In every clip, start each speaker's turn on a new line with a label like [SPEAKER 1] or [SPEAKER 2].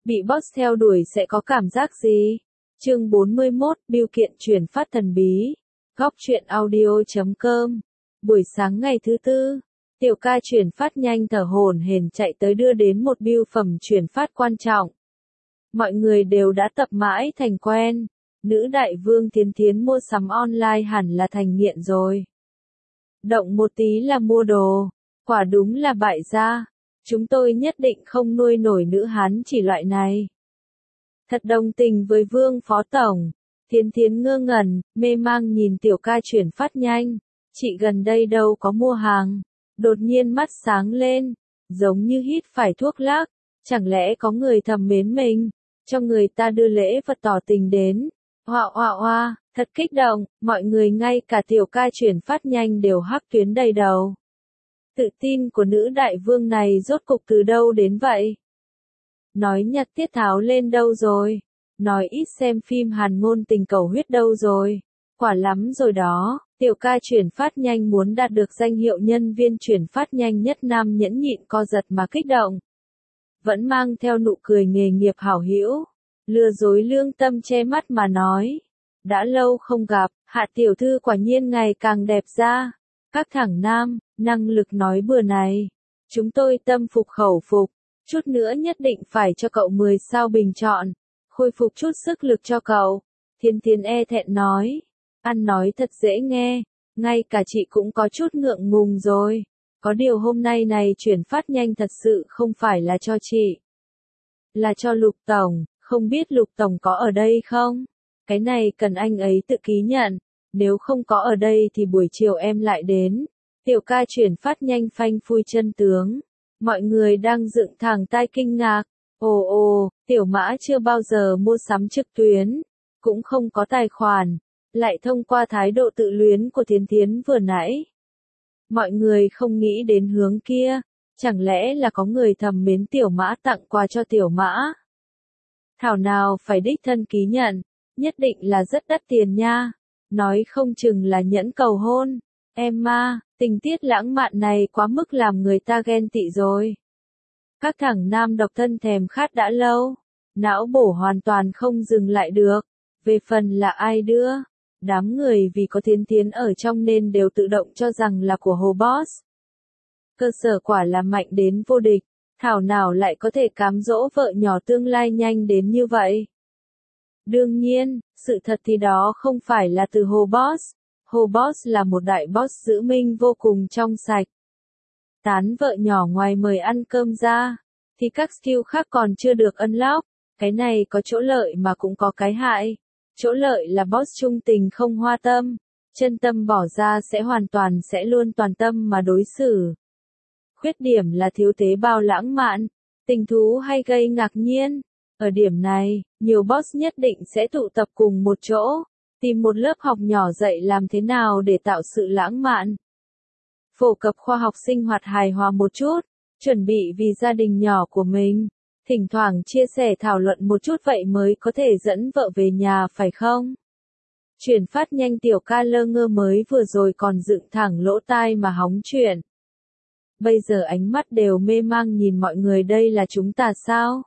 [SPEAKER 1] Bị boss theo đuổi sẽ có cảm giác gì? Chương 41, bưu kiện chuyển phát thần bí. Góc truyện audio.com. Buổi sáng ngày thứ tư, Tiểu ca chuyển phát nhanh thở hổn hển chạy tới đưa đến một bưu phẩm chuyển phát quan trọng. Mọi người đều đã tập mãi thành quen. Nữ đại vương Thiến Thiến mua sắm online hẳn là thành nghiện rồi. Động một tí là mua đồ, quả đúng là bại gia. Chúng tôi nhất định không nuôi nổi nữ hán chỉ loại này. Thật đồng tình với Vương Phó Tổng. Thiến Thiến ngơ ngẩn, mê mang nhìn Tiểu ca chuyển phát nhanh. Chị gần đây đâu có mua hàng. Đột nhiên mắt sáng lên, giống như hít phải thuốc lắc. Chẳng lẽ có người thầm mến mình, cho người ta đưa lễ vật tỏ tình đến. Hoa, thật kích động, mọi người ngay cả Tiểu ca chuyển phát nhanh đều hắc tuyến đầy đầu. Tự tin của nữ đại vương này rốt cục từ đâu đến vậy? Nói nhặt tiết tháo lên đâu rồi? Nói ít xem phim Hàn ngôn tình cầu huyết đâu rồi? Quả lắm rồi đó, Tiểu ca chuyển phát nhanh muốn đạt được danh hiệu nhân viên chuyển phát nhanh nhất Nam nhẫn nhịn co giật mà kích động. Vẫn mang theo nụ cười nghề nghiệp hảo hữu, lừa dối lương tâm che mắt mà nói. Đã lâu không gặp, Hạ tiểu thư quả nhiên ngày càng đẹp ra. Các thẳng nam, năng lực nói bừa này. Chúng tôi tâm phục khẩu phục, chút nữa nhất định phải cho cậu 10 sao bình chọn. Khôi phục chút sức lực cho cậu. Thiến Thiến e thẹn nói. Ăn nói thật dễ nghe, ngay cả chị cũng có chút ngượng ngùng rồi. Có điều hôm nay này chuyển phát nhanh thật sự không phải là cho chị. Là cho Lục Tổng, không biết Lục Tổng có ở đây không? Cái này cần anh ấy tự ký nhận, nếu không có ở đây thì buổi chiều em lại đến. Tiểu ca chuyển phát nhanh phanh phui chân tướng. Mọi người đang dựng thẳng tai kinh ngạc. Ồ, Tiểu Mã chưa bao giờ mua sắm trực tuyến, cũng không có tài khoản, lại thông qua thái độ tự luyến của Thiến Thiến vừa nãy. Mọi người không nghĩ đến hướng kia, chẳng lẽ là có người thầm mến Tiểu Mã tặng quà cho Tiểu Mã? Thảo nào phải đích thân ký nhận, nhất định là rất đắt tiền nha, nói không chừng là nhẫn cầu hôn. Emma, tình tiết lãng mạn này quá mức làm người ta ghen tị rồi. Các thằng nam độc thân thèm khát đã lâu, não bổ hoàn toàn không dừng lại được. Về phần là ai đưa, đám người vì có Thiến Thiến ở trong nên đều tự động cho rằng là của Hồ Boss. Cơ sở quả là mạnh đến vô địch, thảo nào lại có thể cám dỗ vợ nhỏ tương lai nhanh đến như vậy. Đương nhiên, sự thật thì đó không phải là từ Hồ Boss. Hồ Boss là một đại boss giữ minh vô cùng trong sạch. Tán vợ nhỏ ngoài mời ăn cơm ra, thì các skill khác còn chưa được unlock. Cái này có chỗ lợi mà cũng có cái hại. Chỗ lợi là boss trung tình không hoa tâm, chân tâm bỏ ra sẽ luôn toàn tâm mà đối xử. Khuyết điểm là thiếu tế bào lãng mạn, tình thú hay gây ngạc nhiên. Ở điểm này, nhiều boss nhất định sẽ tụ tập cùng một chỗ, tìm một lớp học nhỏ dạy làm thế nào để tạo sự lãng mạn. Phổ cập khoa học sinh hoạt hài hòa một chút, chuẩn bị vì gia đình nhỏ của mình. Thỉnh thoảng chia sẻ thảo luận một chút vậy mới có thể dẫn vợ về nhà phải không? Chuyển phát nhanh Tiểu ca lơ ngơ mới vừa rồi còn dựng thẳng lỗ tai mà hóng chuyện. Bây giờ ánh mắt đều mê mang nhìn mọi người, đây là chúng ta sao?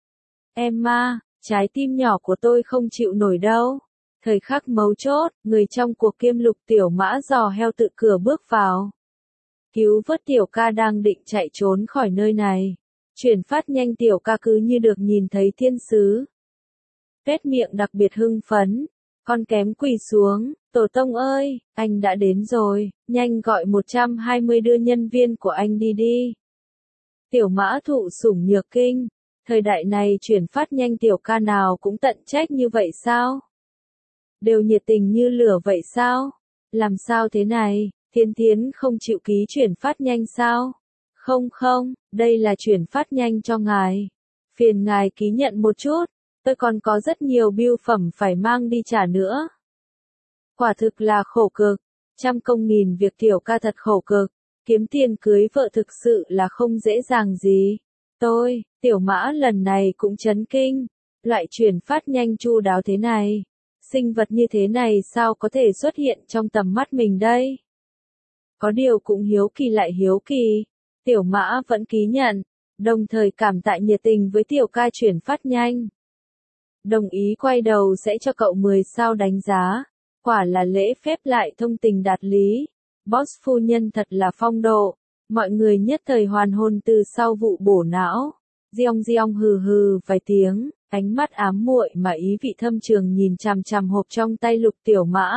[SPEAKER 1] Emma, trái tim nhỏ của tôi không chịu nổi đâu. Thời khắc mấu chốt, người trong cuộc kiêm lục Tiểu Mã dò heo tự cửa bước vào. Cứu vớt Tiểu ca đang định chạy trốn khỏi nơi này. Chuyển phát nhanh Tiểu ca cứ như được nhìn thấy thiên sứ. Tết miệng đặc biệt hưng phấn. Con kém quỳ xuống. Tổ tông ơi, anh đã đến rồi. Nhanh gọi 120 đưa nhân viên của anh đi đi. Tiểu Mã thụ sủng nhược kinh. Thời đại này chuyển phát nhanh Tiểu ca nào cũng tận trách như vậy sao? Đều nhiệt tình như lửa vậy sao? Làm sao thế này? Thiến Thiến không chịu ký chuyển phát nhanh sao? Không, đây là chuyển phát nhanh cho ngài. Phiền ngài ký nhận một chút, tôi còn có rất nhiều bưu phẩm phải mang đi trả nữa. Quả thực là khổ cực, trăm công nghìn việc Tiểu ca thật khổ cực, kiếm tiền cưới vợ thực sự là không dễ dàng gì. Tiểu Mã lần này cũng chấn kinh, loại chuyển phát nhanh chu đáo thế này, sinh vật như thế này sao có thể xuất hiện trong tầm mắt mình đây? Có điều cũng hiếu kỳ lại hiếu kỳ. Tiểu Mã vẫn ký nhận, đồng thời cảm tạ nhiệt tình với tiểu ca chuyển phát nhanh. Đồng ý quay đầu sẽ cho cậu 10 sao đánh giá, quả là lễ phép lại thông tình đạt lý. Boss phu nhân thật là phong độ, mọi người nhất thời hoàn hồn từ sau vụ bổ não. Giong giong hừ hừ vài tiếng, ánh mắt ám muội mà ý vị thâm trường nhìn chằm chằm hộp trong tay Lục Tiểu Mã.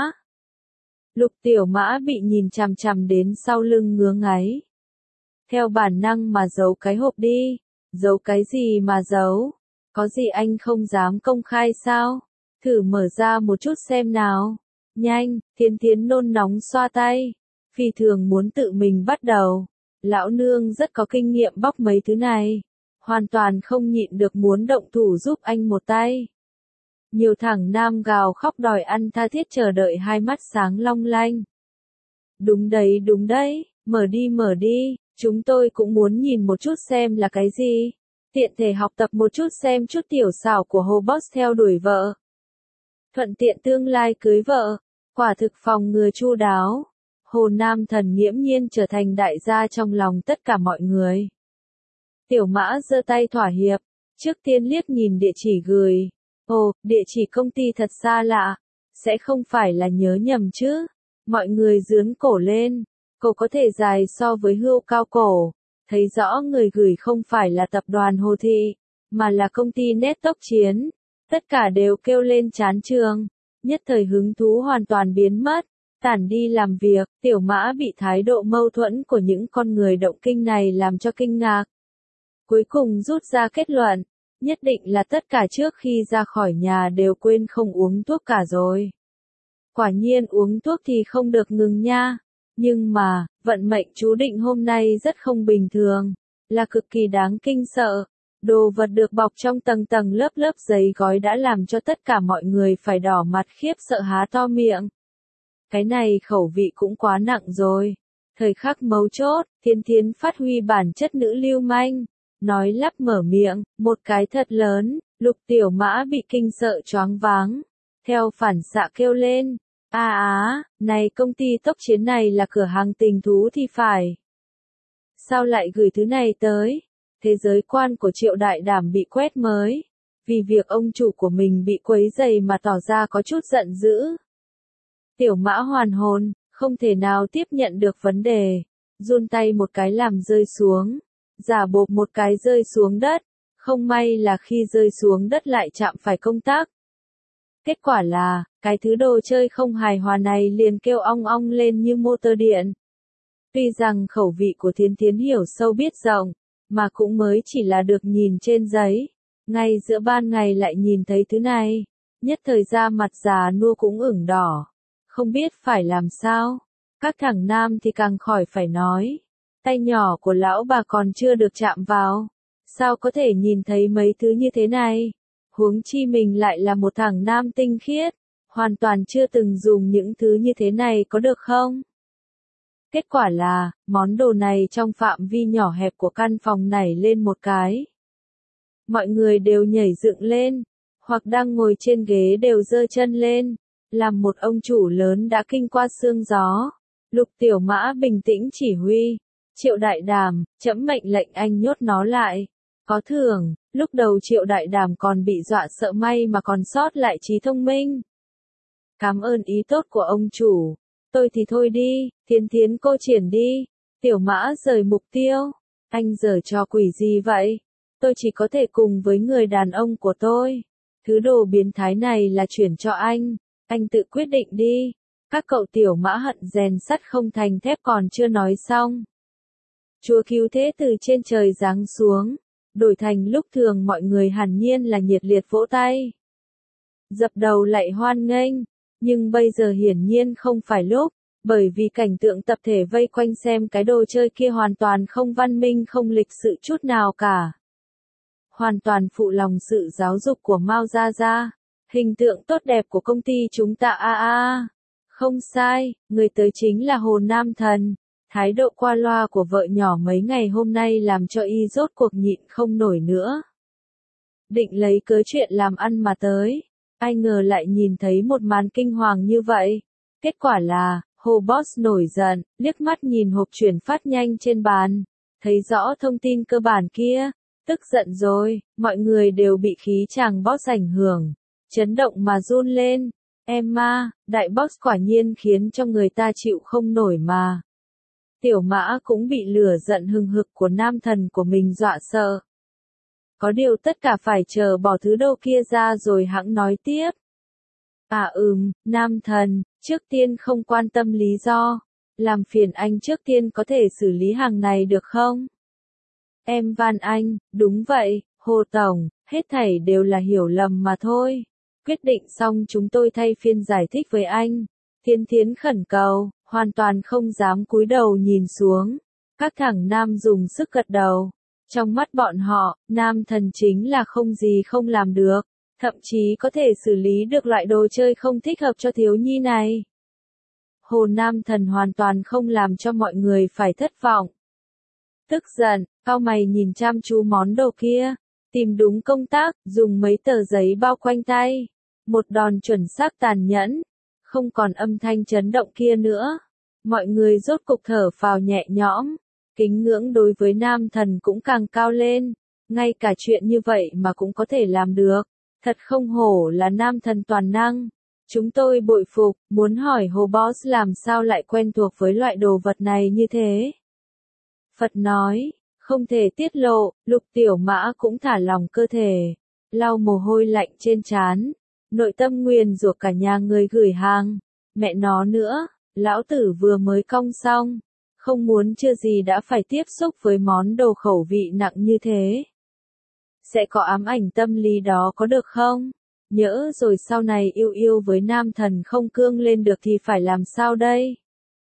[SPEAKER 1] Lục Tiểu Mã bị nhìn chằm chằm đến sau lưng ngứa ngáy. Theo bản năng mà giấu cái hộp đi, giấu cái gì mà giấu, có gì anh không dám công khai sao, thử mở ra một chút xem nào, nhanh, Thiến Thiến nôn nóng xoa tay, phi thường muốn tự mình bắt đầu, lão nương rất có kinh nghiệm bóc mấy thứ này, hoàn toàn không nhịn được muốn động thủ giúp anh một tay. Nhiều thằng nam gào khóc đòi ăn tha thiết chờ đợi hai mắt sáng long lanh. Đúng đấy, mở đi, chúng tôi cũng muốn nhìn một chút xem là cái gì. Tiện thể học tập một chút xem chút tiểu xảo của Hồ Boss theo đuổi vợ. Thuận tiện tương lai cưới vợ, quả thực phòng ngừa chu đáo. Hồ Nam Thần nghiễm nhiên trở thành đại gia trong lòng tất cả mọi người. Tiểu Mã giơ tay thỏa hiệp, trước tiên liếc nhìn địa chỉ gửi. Ồ, địa chỉ công ty thật xa lạ, sẽ không phải là nhớ nhầm chứ. Mọi người giương cổ lên, cổ có thể dài so với hươu cao cổ. Thấy rõ người gửi không phải là tập đoàn Hồ Thị, mà là công ty Nét Tốc Chiến. Tất cả đều kêu lên chán trường, nhất thời hứng thú hoàn toàn biến mất. Tản đi làm việc, Tiểu Mã bị thái độ mâu thuẫn của những con người động kinh này làm cho kinh ngạc. Cuối cùng rút ra kết luận, nhất định là tất cả trước khi ra khỏi nhà đều quên không uống thuốc cả rồi. Quả nhiên uống thuốc thì không được ngừng nha. Nhưng mà, vận mệnh chú định hôm nay rất không bình thường, là cực kỳ đáng kinh sợ. Đồ vật được bọc trong tầng tầng lớp lớp giấy gói đã làm cho tất cả mọi người phải đỏ mặt khiếp sợ há to miệng. Cái này khẩu vị cũng quá nặng rồi. Thời khắc mấu chốt, Thiến Thiến phát huy bản chất nữ lưu manh, nói lắp mở miệng, một cái thật lớn, Lục Tiểu Mã bị kinh sợ choáng váng. Theo phản xạ kêu lên, này công ty Tốc Chiến này là cửa hàng tình thú thì phải. Sao lại gửi thứ này tới? Thế giới quan của Triệu Đại Đảm bị quét mới. Vì việc ông chủ của mình bị quấy rầy mà tỏ ra có chút giận dữ. Tiểu Mã hoàn hồn, không thể nào tiếp nhận được vấn đề. Run tay một cái làm rơi xuống. Giả bộ một cái rơi xuống đất. Không may là khi rơi xuống đất lại chạm phải công tắc. Kết quả là, cái thứ đồ chơi không hài hòa này liền kêu ong ong lên như motor điện. Tuy rằng khẩu vị của Thiến Thiến hiểu sâu biết rộng, mà cũng mới chỉ là được nhìn trên giấy. Ngay giữa ban ngày lại nhìn thấy thứ này, nhất thời ra mặt già nua cũng ửng đỏ. Không biết phải làm sao. Các thằng nam thì càng khỏi phải nói. Tay nhỏ của lão bà còn chưa được chạm vào. Sao có thể nhìn thấy mấy thứ như thế này? Huống chi mình lại là một thằng nam tinh khiết, hoàn toàn chưa từng dùng những thứ như thế này có được không? Kết quả là, món đồ này trong phạm vi nhỏ hẹp của căn phòng nảy lên một cái. Mọi người đều nhảy dựng lên, hoặc đang ngồi trên ghế đều giơ chân lên, làm một ông chủ lớn đã kinh qua sương gió. Lục Tiểu Mã bình tĩnh chỉ huy, Triệu Đại Đàm, trẫm mệnh lệnh anh nhốt nó lại. Có thưởng, lúc đầu Triệu Đại Đàm còn bị dọa sợ may mà còn sót lại trí thông minh. Cảm ơn ý tốt của ông chủ. Tôi thì thôi đi, Thiến Thiến cô triển đi. Tiểu Mã rời mục tiêu. Anh giở trò quỷ gì vậy? Tôi chỉ có thể cùng với người đàn ông của tôi. Thứ đồ biến thái này là chuyển cho anh tự quyết định đi. Các cậu Tiểu Mã hận rèn sắt không thành thép còn chưa nói xong. Chúa cứu thế từ trên trời giáng xuống. Đổi thành lúc thường mọi người hẳn nhiên là nhiệt liệt vỗ tay. Dập đầu lại hoan nghênh, nhưng bây giờ hiển nhiên không phải lúc, bởi vì cảnh tượng tập thể vây quanh xem cái đồ chơi kia hoàn toàn không văn minh không lịch sự chút nào cả. Hoàn toàn phụ lòng sự giáo dục của Mao Gia Gia, hình tượng tốt đẹp của công ty chúng ta Không sai, người tới chính là Hồ Nam Thần. Thái độ qua loa của vợ nhỏ mấy ngày hôm nay làm cho y rốt cuộc nhịn không nổi nữa. Định lấy cớ chuyện làm ăn mà tới. Ai ngờ lại nhìn thấy một màn kinh hoàng như vậy. Kết quả là, Hồ Boss nổi giận, liếc mắt nhìn hộp chuyển phát nhanh trên bàn. Thấy rõ thông tin cơ bản kia, Tức giận rồi, mọi người đều bị khí chàng boss ảnh hưởng, chấn động mà run lên. Emma, đại boss quả nhiên khiến cho người ta chịu không nổi mà. Tiểu Mã cũng bị lửa giận hừng hực của nam thần của mình dọa sợ. Có điều tất cả phải chờ bỏ thứ đồ kia ra rồi hẵng nói tiếp. Nam thần, trước tiên không quan tâm lý do. Làm phiền anh trước tiên có thể xử lý hàng này được không? Em van anh, đúng vậy, Hồ Tổng, hết thảy đều là hiểu lầm mà thôi. Quyết định xong chúng tôi thay phiên giải thích với anh. Thiến Thiến khẩn cầu, hoàn toàn không dám cúi đầu nhìn xuống. Các thằng nam dùng sức gật đầu. Trong mắt bọn họ, nam thần chính là không gì không làm được. Thậm chí có thể xử lý được loại đồ chơi không thích hợp cho thiếu nhi này. Hồ Nam Thần hoàn toàn không làm cho mọi người phải thất vọng. Tức giận, cau mày nhìn chăm chú món đồ kia, tìm đúng công tắc, dùng mấy tờ giấy bao quanh tay. Một đòn chuẩn xác tàn nhẫn, không còn âm thanh chấn động kia nữa. Mọi người rốt cục thở phào nhẹ nhõm, kính ngưỡng đối với Nam Thần cũng càng cao lên. Ngay cả chuyện như vậy mà cũng có thể làm được. Thật không hổ là nam thần toàn năng. Chúng tôi bội phục, muốn hỏi Hồ Boss làm sao lại quen thuộc với loại đồ vật này như thế. Phật nói, không thể tiết lộ, Lục Tiểu Mã cũng thả lòng cơ thể, lau mồ hôi lạnh trên trán, nội tâm nguyền rủa cả nhà người gửi hàng. Mẹ nó nữa, lão tử vừa mới cong xong, không muốn chưa gì đã phải tiếp xúc với món đồ khẩu vị nặng như thế. Sẽ có ám ảnh tâm lý đó có được không? Nhỡ rồi sau này yêu yêu với nam thần không cương lên được thì phải làm sao đây?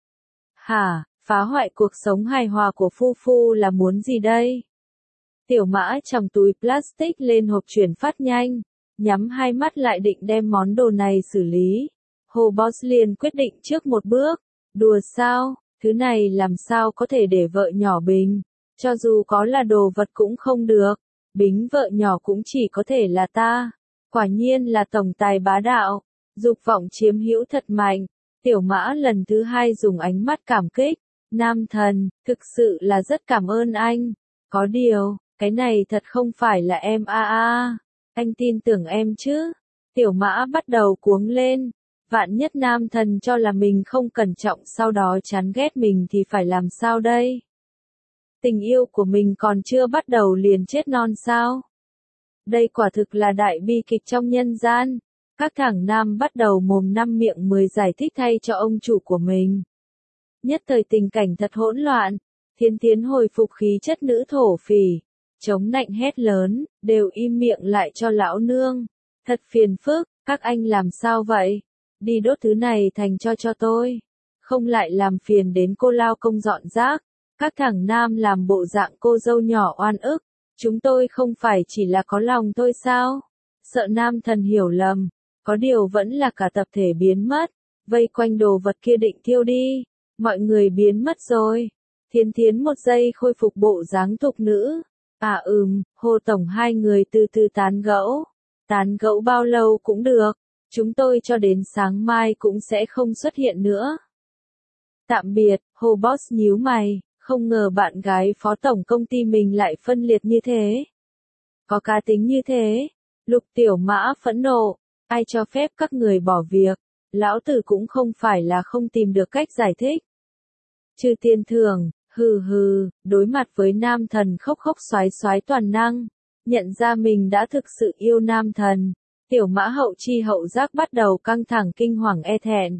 [SPEAKER 1] Hả, phá hoại cuộc sống hài hòa của Phu Phu là muốn gì đây? Tiểu Mã trong túi plastic lên hộp chuyển phát nhanh, nhắm hai mắt lại định đem món đồ này xử lý. Hồ Boss liền quyết định trước một bước. Đùa sao, thứ này làm sao có thể để vợ nhỏ bình, cho dù có là đồ vật cũng không được. Bính vợ nhỏ cũng chỉ có thể là ta. Quả nhiên là tổng tài bá đạo. Dục vọng chiếm hữu thật mạnh. Tiểu Mã lần thứ hai dùng ánh mắt cảm kích. Nam thần, thực sự là rất cảm ơn anh. Có điều, cái này thật không phải là em anh tin tưởng em chứ. Tiểu Mã bắt đầu cuống lên. Vạn nhất nam thần cho là mình không cẩn trọng sau đó chán ghét mình thì phải làm sao đây? Tình yêu của mình còn chưa bắt đầu liền chết non sao? Đây quả thực là đại bi kịch trong nhân gian. Các thằng nam bắt đầu mồm năm miệng mười giải thích thay cho ông chủ của mình. Nhất thời tình cảnh thật hỗn loạn. Thiến Thiến hồi phục khí chất nữ thổ phỉ, chống nạnh hét lớn, đều im miệng lại cho lão nương. Thật phiền phức, các anh làm sao vậy? Đi đốt thứ này thành cho tôi. Không lại làm phiền đến cô lao công dọn rác. Các thằng nam làm bộ dạng cô dâu nhỏ oan ức. Chúng tôi không phải chỉ là có lòng thôi sao? Sợ nam thần hiểu lầm. Có điều vẫn là cả tập thể biến mất. Vây quanh đồ vật kia định thiêu đi. Mọi người biến mất rồi. Thiến Thiến một giây khôi phục bộ dáng thục nữ. Hồ Tổng hai người từ từ tán gẫu. Tán gẫu bao lâu cũng được. Chúng tôi cho đến sáng mai cũng sẽ không xuất hiện nữa. Tạm biệt, Hồ Boss nhíu mày. Không ngờ bạn gái phó tổng công ty mình lại phân liệt như thế. Có cá tính như thế. Lục Tiểu Mã phẫn nộ. Ai cho phép các người bỏ việc. Lão tử cũng không phải là không tìm được cách giải thích. Trừ tiền thưởng, đối mặt với nam thần khóc khóc xoái xoái toàn năng. Nhận ra mình đã thực sự yêu nam thần. Tiểu Mã hậu chi hậu giác bắt đầu căng thẳng kinh hoàng e thẹn.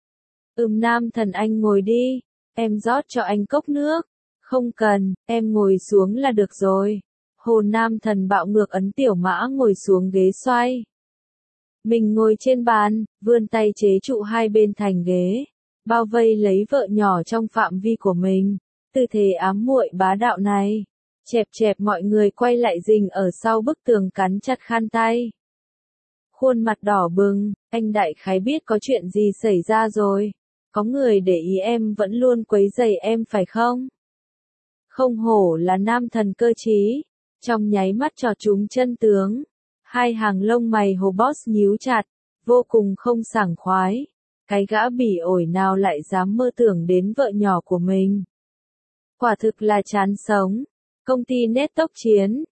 [SPEAKER 1] Nam thần anh ngồi đi. Em rót cho anh cốc nước. Không cần, em ngồi xuống là được rồi. Hồ Nam Thần bạo ngược ấn Tiểu Mã ngồi xuống ghế xoay. Mình ngồi trên bàn, vươn tay chế trụ hai bên thành ghế. Bao vây lấy vợ nhỏ trong phạm vi của mình. Tư thế ám muội bá đạo này. Chẹp chẹp mọi người quay lại rình ở sau bức tường cắn chặt khăn tay. Khuôn mặt đỏ bừng, anh đại khái biết có chuyện gì xảy ra rồi. Có người để ý em vẫn luôn quấy rầy em phải không? Không hổ là nam thần cơ trí. Trong nháy mắt trò trúng chân tướng. Hai hàng lông mày Hồ Boss nhíu chặt. Vô cùng không sảng khoái. Cái gã bỉ ổi nào lại dám mơ tưởng đến vợ nhỏ của mình. Quả thực là chán sống. Công ty nét tốc chiến.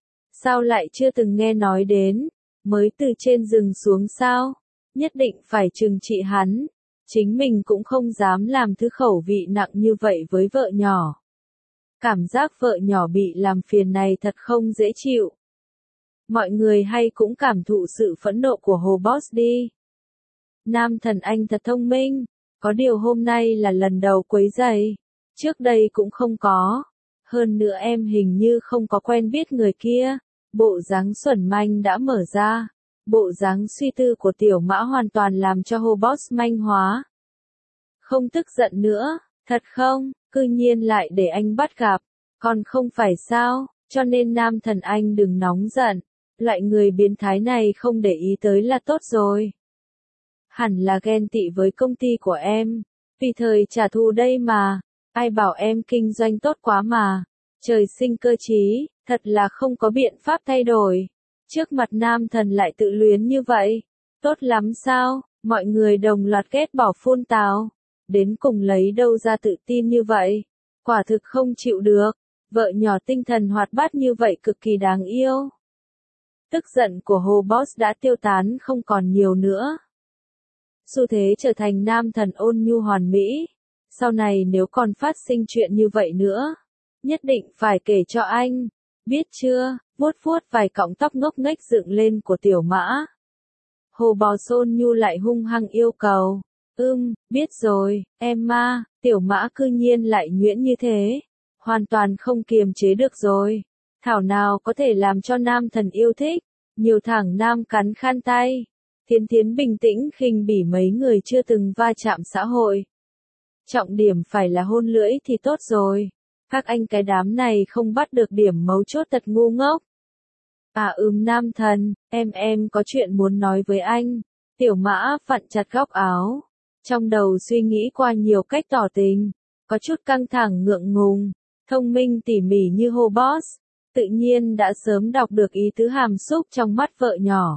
[SPEAKER 1] Sao lại chưa từng nghe nói đến, mới từ trên rừng xuống sao? Nhất định phải trừng trị hắn. Chính mình cũng không dám làm thứ khẩu vị nặng như vậy với vợ nhỏ. Cảm giác vợ nhỏ bị làm phiền này thật không dễ chịu. Mọi người hay cũng cảm thụ sự phẫn nộ của Hồ Boss đi. Nam thần anh thật thông minh, có điều hôm nay là lần đầu quấy rầy, trước đây cũng không có. Hơn nữa em hình như không có quen biết người kia. Bộ dáng xuẩn manh đã mở ra. Bộ dáng suy tư của tiểu mã hoàn toàn làm cho Hồ Boss manh hóa. Không tức giận nữa, thật không, cư nhiên lại để anh bắt gặp, còn không phải sao, cho nên nam thần anh đừng nóng giận, loại người biến thái này không để ý tới là tốt rồi. Hẳn là ghen tị với công ty của em, vì thời trả thù đây mà, ai bảo em kinh doanh tốt quá mà, trời sinh cơ trí, thật là không có biện pháp thay đổi. Trước mặt nam thần lại tự luyến như vậy, tốt lắm sao, mọi người đồng loạt ghét bỏ phun tào. Đến cùng lấy đâu ra tự tin như vậy, quả thực không chịu được, vợ nhỏ tinh thần hoạt bát như vậy cực kỳ đáng yêu. Tức giận của Hồ Boss đã tiêu tán không còn nhiều nữa. Xu thế trở thành nam thần ôn nhu hoàn mỹ, sau này nếu còn phát sinh chuyện như vậy nữa, nhất định phải kể cho anh, biết chưa, vuốt vuốt vài cọng tóc ngốc nghếch dựng lên của tiểu mã. Hồ Boss ôn nhu lại hung hăng yêu cầu. Biết rồi, em ma, tiểu mã cư nhiên lại nhuyễn như thế. Hoàn toàn không kiềm chế được rồi. Thảo nào có thể làm cho nam thần yêu thích. Nhiều thằng nam cắn khan tay. Thiến Thiến bình tĩnh khinh bỉ mấy người chưa từng va chạm xã hội. Trọng điểm phải là hôn lưỡi thì tốt rồi. Các anh cái đám này không bắt được điểm mấu chốt thật ngu ngốc. Nam thần, em có chuyện muốn nói với anh. Tiểu mã vặn chặt góc áo. Trong đầu suy nghĩ qua nhiều cách tỏ tình, có chút căng thẳng ngượng ngùng, thông minh tỉ mỉ như Hồ Boss, tự nhiên đã sớm đọc được ý tứ hàm xúc trong mắt vợ nhỏ.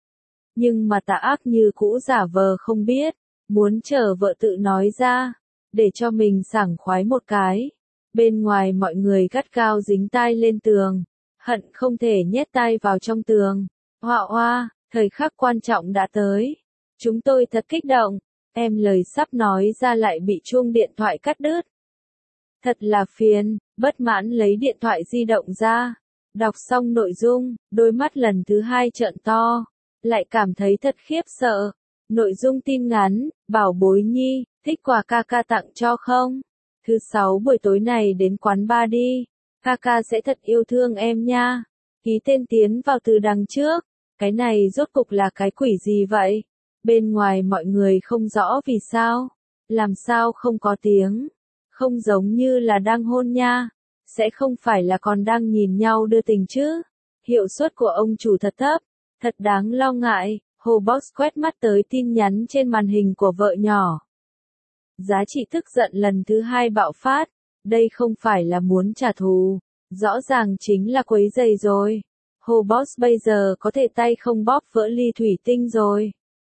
[SPEAKER 1] Nhưng mà tà ác như cũ giả vờ không biết, muốn chờ vợ tự nói ra, để cho mình sảng khoái một cái. Bên ngoài mọi người gắt gao dính tai lên tường, hận không thể nhét tai vào trong tường. Hoa, thời khắc quan trọng đã tới. Chúng tôi thật kích động. Em lời sắp nói ra lại bị chuông điện thoại cắt đứt. Thật là phiền, bất mãn lấy điện thoại di động ra. Đọc xong nội dung, đôi mắt lần thứ hai trợn to. Lại cảm thấy thật khiếp sợ. Nội dung tin ngắn, bảo bối nhi, thích quà ca ca tặng cho không? Thứ 6 buổi tối này đến quán bar đi. Ca ca sẽ thật yêu thương em nha. Ký tên tiến vào từ đằng trước. Cái này rốt cục là cái quỷ gì vậy? Bên ngoài mọi người không rõ vì sao. Làm sao không có tiếng. Không giống như là đang hôn nha. Sẽ không phải là còn đang nhìn nhau đưa tình chứ. Hiệu suất của ông chủ thật thấp. Thật đáng lo ngại. Hồ Boss quét mắt tới tin nhắn trên màn hình của vợ nhỏ. Giá trị tức giận lần thứ hai bạo phát. Đây không phải là muốn trả thù. Rõ ràng chính là quấy rầy rồi. Hồ Boss bây giờ có thể tay không bóp vỡ ly thủy tinh rồi.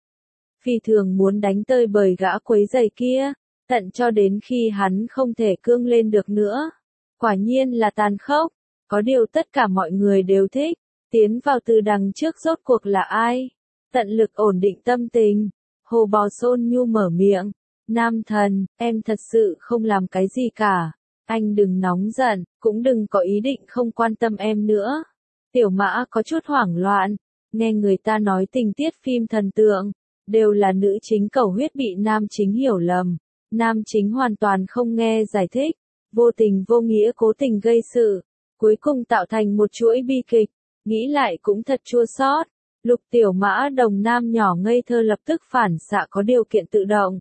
[SPEAKER 1] Phi thường muốn đánh tơi bời gã quấy rầy kia, tận cho đến khi hắn không thể cương lên được nữa. Quả nhiên là tàn khốc, có điều tất cả mọi người đều thích. Tiến vào từ đằng trước rốt cuộc là ai? Tận lực ổn định tâm tình. Hồ Bò Xôn Nhu mở miệng. Nam thần, em thật sự không làm cái gì cả. Anh đừng nóng giận, cũng đừng có ý định không quan tâm em nữa. Tiểu Mã có chút hoảng loạn, nghe người ta nói tình tiết phim thần tượng, đều là nữ chính cầu huyết bị nam chính hiểu lầm. Nam chính hoàn toàn không nghe giải thích, vô tình vô nghĩa cố tình gây sự, cuối cùng tạo thành một chuỗi bi kịch, nghĩ lại cũng thật chua xót. Lục Tiểu Mã đồng nam nhỏ ngây thơ lập tức phản xạ có điều kiện tự động.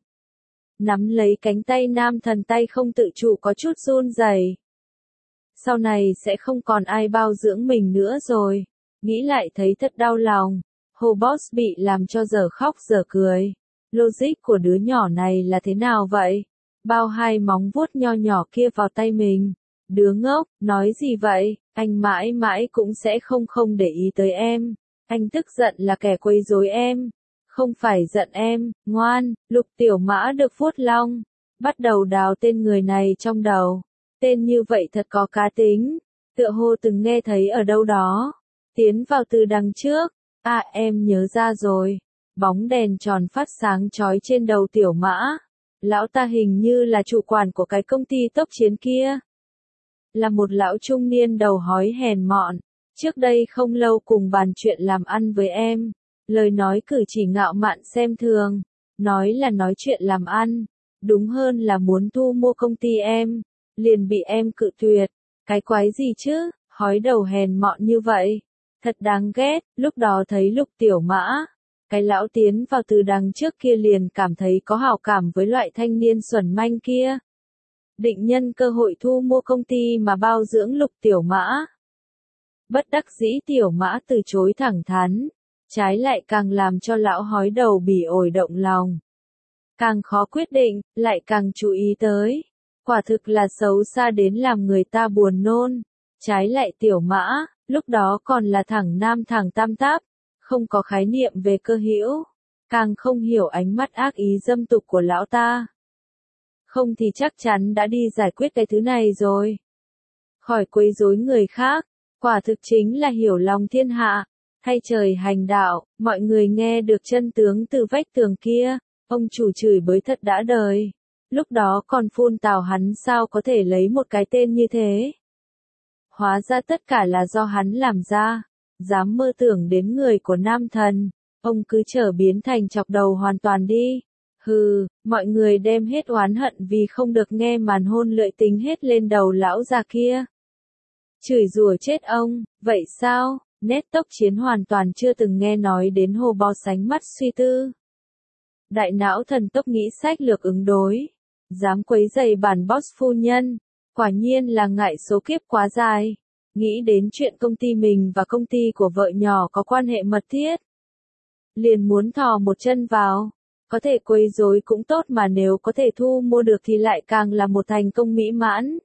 [SPEAKER 1] Nắm lấy cánh tay nam thần tay không tự chủ có chút run rẩy. Sau này sẽ không còn ai bao dưỡng mình nữa rồi. Nghĩ lại thấy thật đau lòng. Hồ Boss bị làm cho giờ khóc giờ cười. Logic của đứa nhỏ này là thế nào vậy? Bao hai móng vuốt nho nhỏ kia vào tay mình. Đứa ngốc, nói gì vậy? Anh mãi mãi cũng sẽ không để ý tới em. Anh tức giận là kẻ quấy rối em. Không phải giận em, ngoan. Lục Tiểu Mã được vuốt long. Bắt đầu đào tên người này trong đầu. Tên như vậy thật có cá tính. Tựa hồ từng nghe thấy ở đâu đó. tiến vào từ đằng trước. À em nhớ ra rồi. Bóng đèn tròn phát sáng chói trên đầu Tiểu Mã. Lão ta hình như là chủ quản của cái công ty tốc chiến kia. Là một lão trung niên đầu hói hèn mọn. Trước đây không lâu cùng bàn chuyện làm ăn với em. Lời nói cử chỉ ngạo mạn xem thường. Nói là nói chuyện làm ăn. Đúng hơn là muốn thu mua công ty em. Liền bị em cự tuyệt. Cái quái gì chứ, hói đầu hèn mọn như vậy. Thật đáng ghét, lúc đó thấy Lục Tiểu Mã. Cái lão tiến vào từ đằng trước kia liền cảm thấy có hảo cảm với loại thanh niên xuẩn manh kia. Định nhân cơ hội thu mua công ty mà bao dưỡng Lục Tiểu Mã. Bất đắc dĩ Tiểu Mã từ chối thẳng thắn. Trái lại càng làm cho lão hói đầu bỉ ổi động lòng. Càng khó quyết định, lại càng chú ý tới. Quả thực là xấu xa đến làm người ta buồn nôn. Trái lại Tiểu Mã, lúc đó còn là thẳng nam thẳng tam táp, không có khái niệm về cơ hữu, càng không hiểu ánh mắt ác ý dâm tục của lão ta. Không thì chắc chắn đã đi giải quyết cái thứ này rồi. Khỏi quấy rối người khác, quả thực chính là hiểu lòng thiên hạ, hay trời hành đạo, mọi người nghe được chân tướng từ vách tường kia, ông chủ chửi bới thật đã đời. Lúc đó còn phun tào hắn sao có thể lấy một cái tên như thế. Hóa ra tất cả là do hắn làm ra. Dám mơ tưởng đến người của nam thần, ông cứ trở biến thành chọc đầu hoàn toàn đi. Hừ, mọi người đem hết oán hận vì không được nghe màn hôn lợi tính hết lên đầu lão già kia. Chửi rủa chết ông, vậy sao? Nét tốc chiến hoàn toàn chưa từng nghe nói đến hồ bò sánh mắt suy tư. Đại não thần tốc nghĩ sách lược ứng đối. Dám quấy rầy bản boss phu nhân. Quả nhiên là ngại số kiếp quá dài. Nghĩ đến chuyện công ty mình và công ty của vợ nhỏ có quan hệ mật thiết. Liền muốn thò một chân vào. Có thể quấy rối cũng tốt mà nếu có thể thu mua được thì lại càng là một thành công mỹ mãn.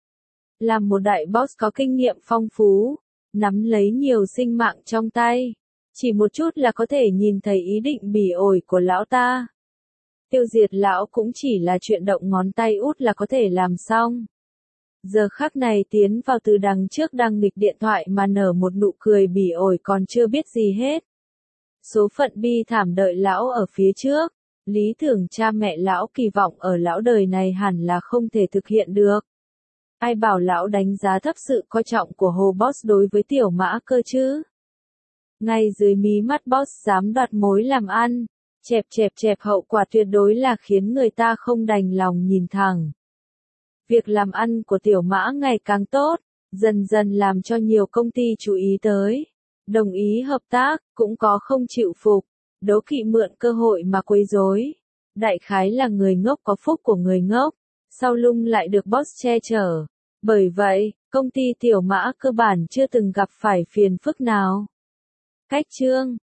[SPEAKER 1] Làm một đại boss có kinh nghiệm phong phú. Nắm lấy nhiều sinh mạng trong tay. Chỉ một chút là có thể nhìn thấy ý định bỉ ổi của lão ta. Tiêu diệt lão cũng chỉ là chuyện động ngón tay út là có thể làm xong. Giờ khắc này tiến vào từ đằng trước đang nghịch điện thoại mà nở một nụ cười bỉ ổi còn chưa biết gì hết. Số phận bi thảm đợi lão ở phía trước. Lý tưởng cha mẹ lão kỳ vọng ở lão đời này hẳn là không thể thực hiện được. Ai bảo lão đánh giá thấp sự coi trọng của Hồ Boss đối với Tiểu Mã cơ chứ. Ngay dưới mí mắt Boss dám đoạt mối làm ăn. Chẹp hậu quả tuyệt đối là khiến người ta không đành lòng nhìn thẳng. Việc làm ăn của Tiểu Mã ngày càng tốt, dần dần làm cho nhiều công ty chú ý tới. Đồng ý hợp tác, cũng có không chịu phục, đố kỵ mượn cơ hội mà quấy rối. Đại khái là người ngốc có phúc của người ngốc, sau lưng lại được boss che chở. Bởi vậy, công ty Tiểu Mã cơ bản chưa từng gặp phải phiền phức nào. Cách chương